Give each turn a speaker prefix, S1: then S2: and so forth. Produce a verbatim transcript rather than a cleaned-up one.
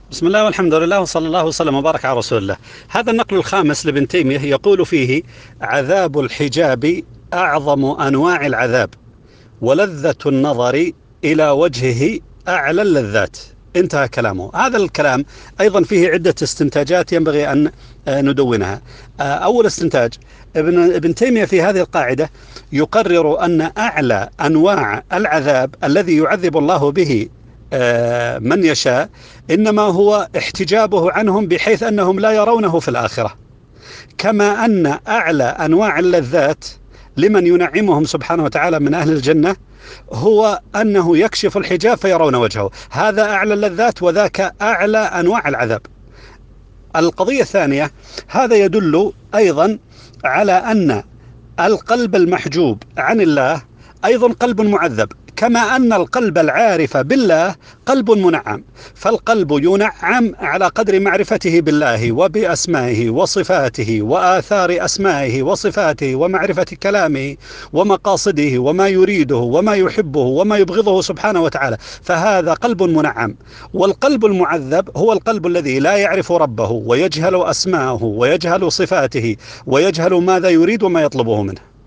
S1: بسم الله والحمد لله وصلى الله وسلم وبارك على رسول الله. هذا النقل الخامس لابن تيمية يقول فيه: عذاب الحجاب أعظم أنواع العذاب، ولذة النظر إلى وجهه أعلى اللذات. انتهى كلامه. هذا الكلام أيضا فيه عدة استنتاجات ينبغي أن ندونها. أول استنتاج: ابن, ابن تيمية في هذه القاعدة يقرر أن أعلى أنواع العذاب الذي يعذب الله به من يشاء إنما هو احتجابه عنهم بحيث أنهم لا يرونه في الآخرة، كما أن أعلى أنواع اللذات لمن ينعمهم سبحانه وتعالى من أهل الجنة هو أنه يكشف الحجاب فيرون وجهه. هذا أعلى اللذات وذاك أعلى أنواع العذاب. القضية الثانية: هذا يدل أيضا على أن القلب المحجوب عن الله أيضا قلب معذب، كما أن القلب العارف بالله قلب منعم. فالقلب ينعم على قدر معرفته بالله وبأسمائه وصفاته وآثار أسمائه وصفاته ومعرفة كلامه ومقاصده وما يريده وما يحبه وما يبغضه سبحانه وتعالى، فهذا قلب منعم. والقلب المعذب هو القلب الذي لا يعرف ربه ويجهل أسماءه ويجهل صفاته ويجهل ماذا يريد وما يطلبه منه.